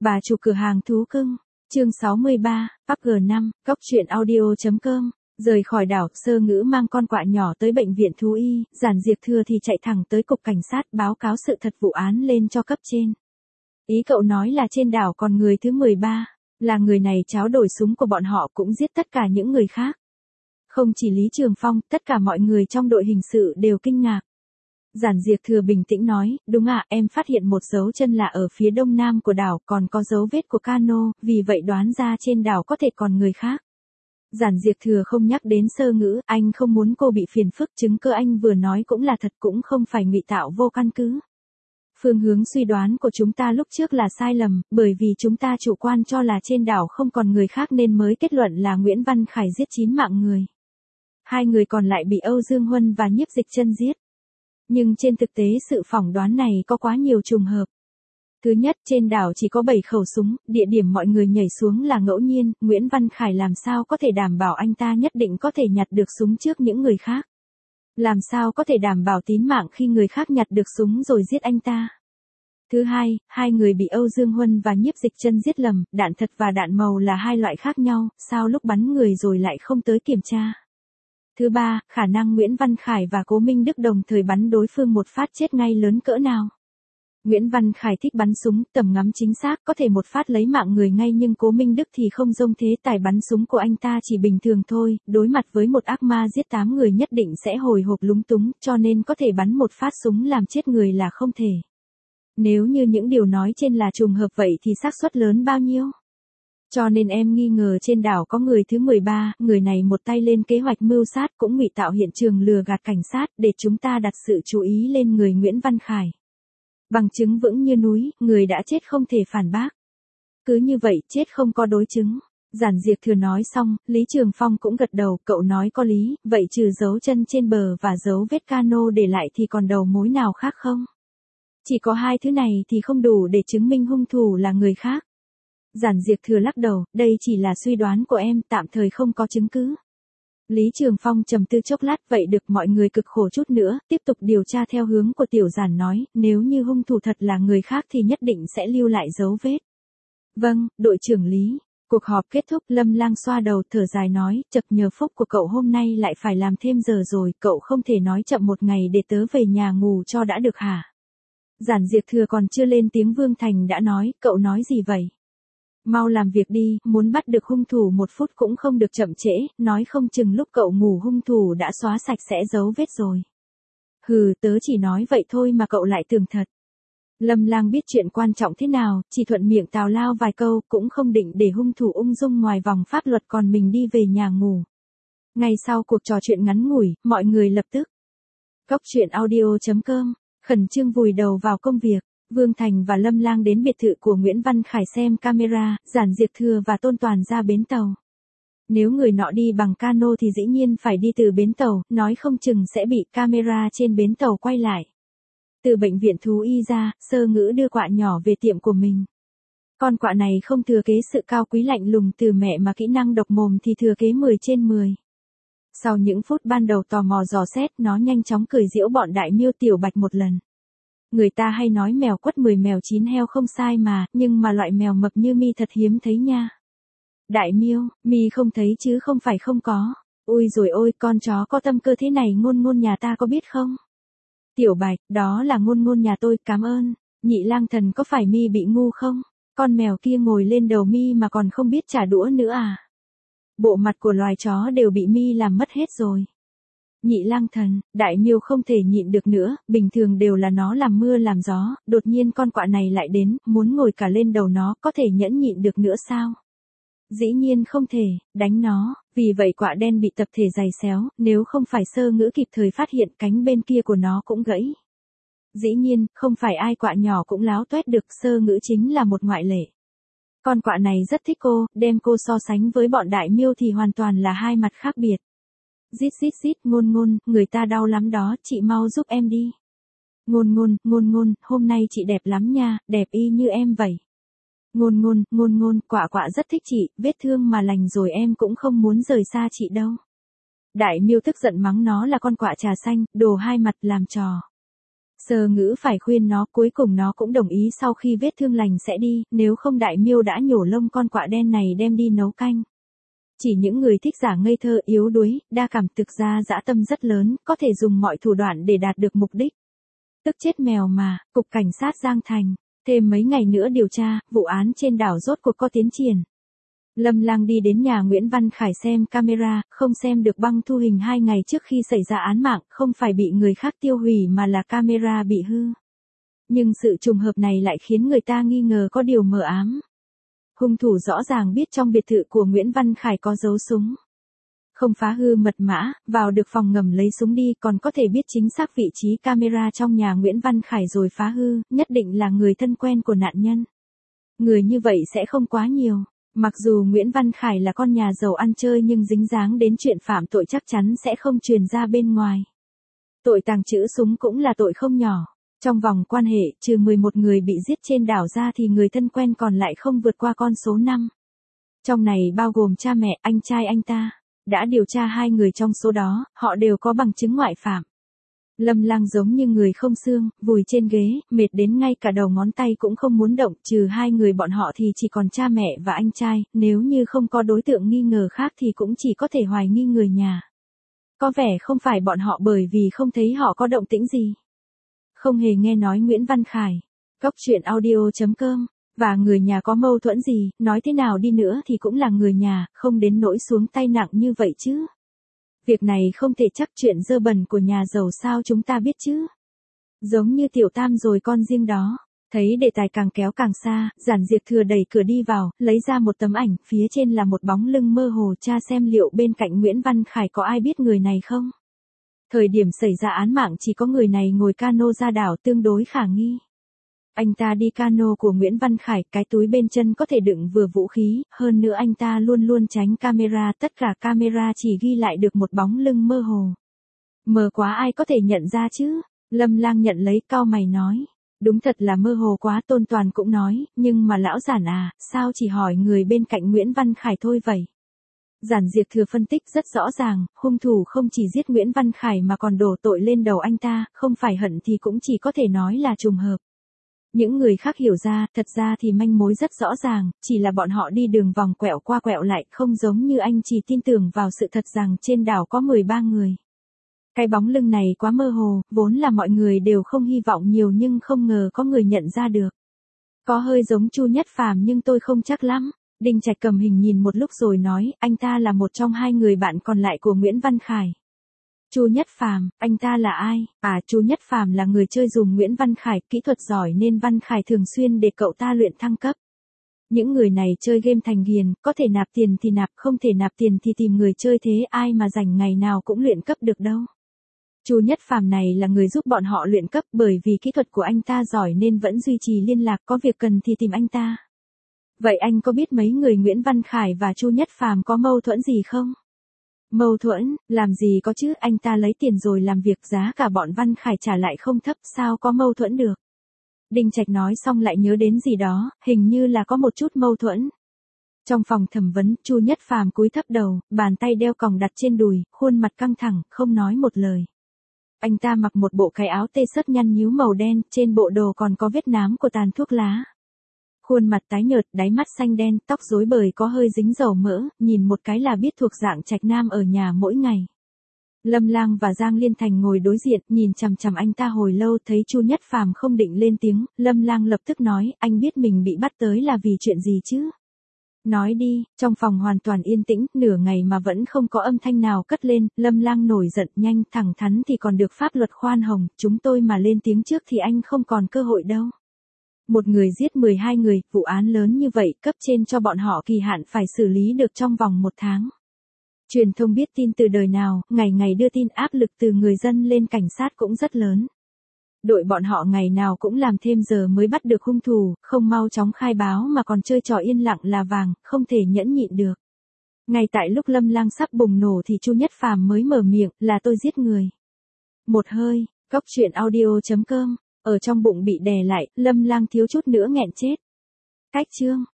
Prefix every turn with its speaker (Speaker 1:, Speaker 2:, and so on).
Speaker 1: Bà chủ cửa hàng thú cưng. Chương 63, PUBG5, Cóc truyện audio.com. Rời khỏi đảo, Sơ Ngữ mang con quạ nhỏ tới bệnh viện thú y, Giản Diệp Thừa thì chạy thẳng tới cục cảnh sát báo cáo sự thật vụ án lên cho cấp trên. Ý cậu nói là trên đảo còn người thứ 13, là người này tráo đổi súng của bọn họ cũng giết tất cả những người khác. Không chỉ Lý Trường Phong, tất cả mọi người trong đội hình sự đều kinh ngạc. Giản Diệp Thừa bình tĩnh nói, đúng ạ, em phát hiện một dấu chân lạ ở phía đông nam của đảo, còn có dấu vết của cano, vì vậy đoán ra trên đảo có thể còn người khác. Giản Diệp Thừa không nhắc đến Sơ Ngữ, anh không muốn cô bị phiền phức, chứng cứ anh vừa nói cũng là thật, cũng không phải ngụy tạo vô căn cứ. Phương hướng suy đoán của chúng ta lúc trước là sai lầm, bởi vì chúng ta chủ quan cho là trên đảo không còn người khác nên mới kết luận là Nguyễn Văn Khải giết 9 mạng người. 2 người còn lại bị Âu Dương Huân và Nhiếp Dịch Chân giết. Nhưng trên thực tế sự phỏng đoán này có quá nhiều trùng hợp. Thứ nhất, trên đảo chỉ có 7 khẩu súng, địa điểm mọi người nhảy xuống là ngẫu nhiên, Nguyễn Văn Khải làm sao có thể đảm bảo anh ta nhất định có thể nhặt được súng trước những người khác. Làm sao có thể đảm bảo tín mạng khi người khác nhặt được súng rồi giết anh ta. Thứ hai, 2 người bị Âu Dương Huân và Nhiếp Dịch Chân giết lầm, đạn thật và đạn màu là 2 loại khác nhau, sao lúc bắn người rồi lại không tới kiểm tra. Thứ ba, khả năng Nguyễn Văn Khải và Cố Minh Đức đồng thời bắn đối phương một phát chết ngay lớn cỡ nào. Nguyễn Văn Khải thích bắn súng, tầm ngắm chính xác, có thể một phát lấy mạng người ngay, nhưng Cố Minh Đức thì không giống thế, tài bắn súng của anh ta chỉ bình thường thôi, đối mặt với một ác ma giết 8 người nhất định sẽ hồi hộp lúng túng, cho nên có thể bắn một phát súng làm chết người là không thể. Nếu như những điều nói trên là trùng hợp vậy thì xác suất lớn bao nhiêu? Cho nên em nghi ngờ trên đảo có người thứ 13, người này một tay lên kế hoạch mưu sát cũng ngụy tạo hiện trường lừa gạt cảnh sát để chúng ta đặt sự chú ý lên người Nguyễn Văn Khải. Bằng chứng vững như núi, người đã chết không thể phản bác. Cứ như vậy, chết không có đối chứng. Giản Diệp Thừa nói xong, Lý Trường Phong cũng gật đầu, cậu nói có lý, vậy trừ dấu chân trên bờ và dấu vết cano để lại thì còn đầu mối nào khác không? Chỉ có 2 thứ này thì không đủ để chứng minh hung thủ là người khác. Giản Diệp Thừa lắc đầu, đây chỉ là suy đoán của em, tạm thời không có chứng cứ. Lý Trường Phong trầm tư chốc lát, vậy được, mọi người cực khổ chút nữa, tiếp tục điều tra theo hướng của Tiểu Giản nói, nếu như hung thủ thật là người khác thì nhất định sẽ lưu lại dấu vết. Vâng, đội trưởng Lý. Cuộc họp kết thúc, Lâm Lang xoa đầu thở dài nói, chật, nhờ phúc của cậu hôm nay lại phải làm thêm giờ rồi, cậu không thể nói chậm một ngày để tớ về nhà ngủ cho đã được hả? Giản Diệp Thừa còn chưa lên tiếng Vương Thành đã nói, cậu nói gì vậy? Mau làm việc đi, muốn bắt được hung thủ 1 phút cũng không được chậm trễ, nói không chừng lúc cậu ngủ hung thủ đã xóa sạch sẽ dấu vết rồi. Hừ, tớ chỉ nói vậy thôi mà cậu lại tưởng thật. Lâm Lang biết chuyện quan trọng thế nào, chỉ thuận miệng tào lao vài câu, cũng không định để hung thủ ung dung ngoài vòng pháp luật còn mình đi về nhà ngủ. Ngay sau cuộc trò chuyện ngắn ngủi, mọi người lập tức Cóc truyện audio.com khẩn trương vùi đầu vào công việc. Vương Thành và Lâm Lang đến biệt thự của Nguyễn Văn Khải xem camera, Giản Diệp Thừa và Tôn Toàn ra bến tàu. Nếu người nọ đi bằng cano thì dĩ nhiên phải đi từ bến tàu, nói không chừng sẽ bị camera trên bến tàu quay lại. Từ bệnh viện thú y ra, Sơ Ngữ đưa quạ nhỏ về tiệm của mình. Con quạ này không thừa kế sự cao quý lạnh lùng từ mẹ mà kỹ năng độc mồm thì thừa kế 10 trên 10. Sau những phút ban đầu tò mò dò xét, nó nhanh chóng cười giễu bọn Đại Miêu Tiểu Bạch một lần. Người ta hay nói mèo quất 10 mèo 9 heo không sai mà, nhưng mà loại mèo mập như mi thật hiếm thấy nha. Đại Miêu, mi không thấy chứ không phải không có. Ui rồi ôi, con chó có tâm cơ thế này Ngôn Ngôn nhà ta có biết không? Tiểu Bạch, đó là Ngôn Ngôn nhà tôi, cảm ơn. Nhị Lang Thần, có phải mi bị ngu không? Con mèo kia ngồi lên đầu mi mà còn không biết trả đũa nữa à? Bộ mặt của loài chó đều bị mi làm mất hết rồi. Nhị Lang Thần, Đại Miêu không thể nhịn được nữa, bình thường đều là nó làm mưa làm gió, đột nhiên con quạ này lại đến, muốn ngồi cả lên đầu nó, có thể nhẫn nhịn được nữa sao? Dĩ nhiên không thể, đánh nó, vì vậy quạ đen bị tập thể giày xéo, nếu không phải Sơ Ngữ kịp thời phát hiện cánh bên kia của nó cũng gãy. Dĩ nhiên, không phải ai quạ nhỏ cũng láo toét được, Sơ Ngữ chính là một ngoại lệ. Con quạ này rất thích cô, đem cô so sánh với bọn Đại Miêu thì hoàn toàn là 2 mặt khác biệt. Rít rít rít, Ngôn Ngôn, người ta đau lắm đó, chị mau giúp em đi. Ngôn Ngôn, hôm nay chị đẹp lắm nha, đẹp y như em vậy. Ngôn Ngôn, quạ rất thích chị, vết thương mà lành rồi em cũng không muốn rời xa chị đâu. Đại Miêu tức giận mắng nó là con quạ trà xanh, đồ 2 mặt làm trò. Sơ Ngữ phải khuyên nó, cuối cùng nó cũng đồng ý sau khi vết thương lành sẽ đi, nếu không Đại Miêu đã nhổ lông con quạ đen này đem đi nấu canh. Chỉ những người thích giả ngây thơ yếu đuối, đa cảm thực ra dã tâm rất lớn, có thể dùng mọi thủ đoạn để đạt được mục đích. Tức chết mèo mà, Cục Cảnh sát Giang Thành. Thêm mấy ngày nữa điều tra, vụ án trên đảo rốt cuộc có tiến triển. Lâm Lang đi đến nhà Nguyễn Văn Khải xem camera, không xem được băng thu hình 2 ngày trước khi xảy ra án mạng, không phải bị người khác tiêu hủy mà là camera bị hư. Nhưng sự trùng hợp này lại khiến người ta nghi ngờ có điều mờ ám. Hung thủ rõ ràng biết trong biệt thự của Nguyễn Văn Khải có giấu súng. Không phá hư mật mã, vào được phòng ngầm lấy súng đi, còn có thể biết chính xác vị trí camera trong nhà Nguyễn Văn Khải rồi phá hư, nhất định là người thân quen của nạn nhân. Người như vậy sẽ không quá nhiều. Mặc dù Nguyễn Văn Khải là con nhà giàu ăn chơi nhưng dính dáng đến chuyện phạm tội chắc chắn sẽ không truyền ra bên ngoài. Tội tàng trữ súng cũng là tội không nhỏ. Trong vòng quan hệ, trừ 11 người bị giết trên đảo ra thì người thân quen còn lại không vượt qua con số 5. Trong này bao gồm cha mẹ, anh trai anh ta. Đã điều tra 2 người trong số đó, họ đều có bằng chứng ngoại phạm. Lâm Lang giống như người không xương, vùi trên ghế, mệt đến ngay cả đầu ngón tay cũng không muốn động, trừ 2 người bọn họ thì chỉ còn cha mẹ và anh trai, nếu như không có đối tượng nghi ngờ khác thì cũng chỉ có thể hoài nghi người nhà. Có vẻ không phải bọn họ bởi vì không thấy họ có động tĩnh gì. Không hề nghe nói Nguyễn Văn Khải. Góc truyện audio.com. Và người nhà có mâu thuẫn gì, nói thế nào đi nữa thì cũng là người nhà, không đến nỗi xuống tay nặng như vậy chứ. Việc này không thể chắc, chuyện dơ bẩn của nhà giàu sao chúng ta biết chứ. Giống như Tiểu Tam rồi con riêng đó. Thấy đề tài càng kéo càng xa, Giản Diệp Thừa đẩy cửa đi vào, lấy ra một tấm ảnh, phía trên là một bóng lưng mơ hồ, tra xem liệu bên cạnh Nguyễn Văn Khải có ai biết người này không. Thời điểm xảy ra án mạng chỉ có người này ngồi cano ra đảo, tương đối khả nghi. Anh ta đi cano của Nguyễn Văn Khải, cái túi bên chân có thể đựng vừa vũ khí, hơn nữa anh ta luôn luôn tránh camera, tất cả camera chỉ ghi lại được một bóng lưng mơ hồ. Mờ quá ai có thể nhận ra chứ? Lâm Lang nhận lấy, cau mày nói. Đúng thật là mơ hồ quá. Tôn Toàn cũng nói, nhưng mà lão Giản à, sao chỉ hỏi người bên cạnh Nguyễn Văn Khải thôi vậy? Giản Diệp Thừa phân tích rất rõ ràng, hung thủ không chỉ giết Nguyễn Văn Khải mà còn đổ tội lên đầu anh ta, không phải hận thì cũng chỉ có thể nói là trùng hợp. Những người khác hiểu ra, thật ra thì manh mối rất rõ ràng, chỉ là bọn họ đi đường vòng quẹo qua quẹo lại, không giống như anh chỉ tin tưởng vào sự thật rằng trên đảo có 13 người. Cái bóng lưng này quá mơ hồ, vốn là mọi người đều không hy vọng nhiều nhưng không ngờ có người nhận ra được. Có hơi giống Chu Nhất Phàm nhưng tôi không chắc lắm. Đinh Trạch cầm hình nhìn một lúc rồi nói, anh ta là một trong 2 người bạn còn lại của Nguyễn Văn Khải. Chu Nhất Phàm, anh ta là ai? À, Chu Nhất Phàm là người chơi dùm Nguyễn Văn Khải, kỹ thuật giỏi nên Văn Khải thường xuyên để cậu ta luyện thăng cấp. Những người này chơi game thành ghiền, có thể nạp tiền thì nạp, không thể nạp tiền thì tìm người chơi, thế ai mà rảnh ngày nào cũng luyện cấp được đâu. Chu Nhất Phàm này là người giúp bọn họ luyện cấp, bởi vì kỹ thuật của anh ta giỏi nên vẫn duy trì liên lạc, có việc cần thì tìm anh ta. Vậy anh có biết mấy người Nguyễn Văn Khải và Chu Nhất Phàm có mâu thuẫn gì không? Mâu thuẫn, làm gì có chứ, anh ta lấy tiền rồi làm việc, giá cả bọn Văn Khải trả lại không thấp, sao có mâu thuẫn được. Đinh Trạch nói xong lại nhớ đến gì đó, hình như là có một chút mâu thuẫn. Trong phòng thẩm vấn, Chu Nhất Phàm cúi thấp đầu, bàn tay đeo còng đặt trên đùi, khuôn mặt căng thẳng, không nói một lời. Anh ta mặc một bộ cái áo tê xớt nhăn nhíu màu đen, trên bộ đồ còn có vết nám của tàn thuốc lá. Khuôn mặt tái nhợt, đáy mắt xanh đen, tóc rối bời có hơi dính dầu mỡ, nhìn một cái là biết thuộc dạng trạch nam ở nhà mỗi ngày. Lâm Lang và Giang Liên Thành ngồi đối diện, nhìn chằm chằm anh ta hồi lâu, thấy Chu Nhất Phàm không định lên tiếng, Lâm Lang lập tức nói, anh biết mình bị bắt tới là vì chuyện gì chứ? Nói đi. Trong phòng hoàn toàn yên tĩnh, nửa ngày mà vẫn không có âm thanh nào cất lên, Lâm Lang nổi giận, nhanh, thẳng thắn thì còn được pháp luật khoan hồng, chúng tôi mà lên tiếng trước thì anh không còn cơ hội đâu. Một người giết 12 người, vụ án lớn như vậy, cấp trên cho bọn họ kỳ hạn phải xử lý được trong vòng 1 tháng. Truyền thông biết tin từ đời nào, ngày ngày đưa tin, áp lực từ người dân lên cảnh sát cũng rất lớn. Đội bọn họ ngày nào cũng làm thêm giờ mới bắt được hung thủ, không mau chóng khai báo mà còn chơi trò yên lặng là vàng, không thể nhẫn nhịn được. Ngay tại lúc Lâm Lang sắp bùng nổ thì Chu Nhất Phàm mới mở miệng, là tôi giết người. Một hơi, góc truyện audio.com. Ở trong bụng bị đè lại, Lâm Lang thiếu chút nữa nghẹn chết. Cách chương.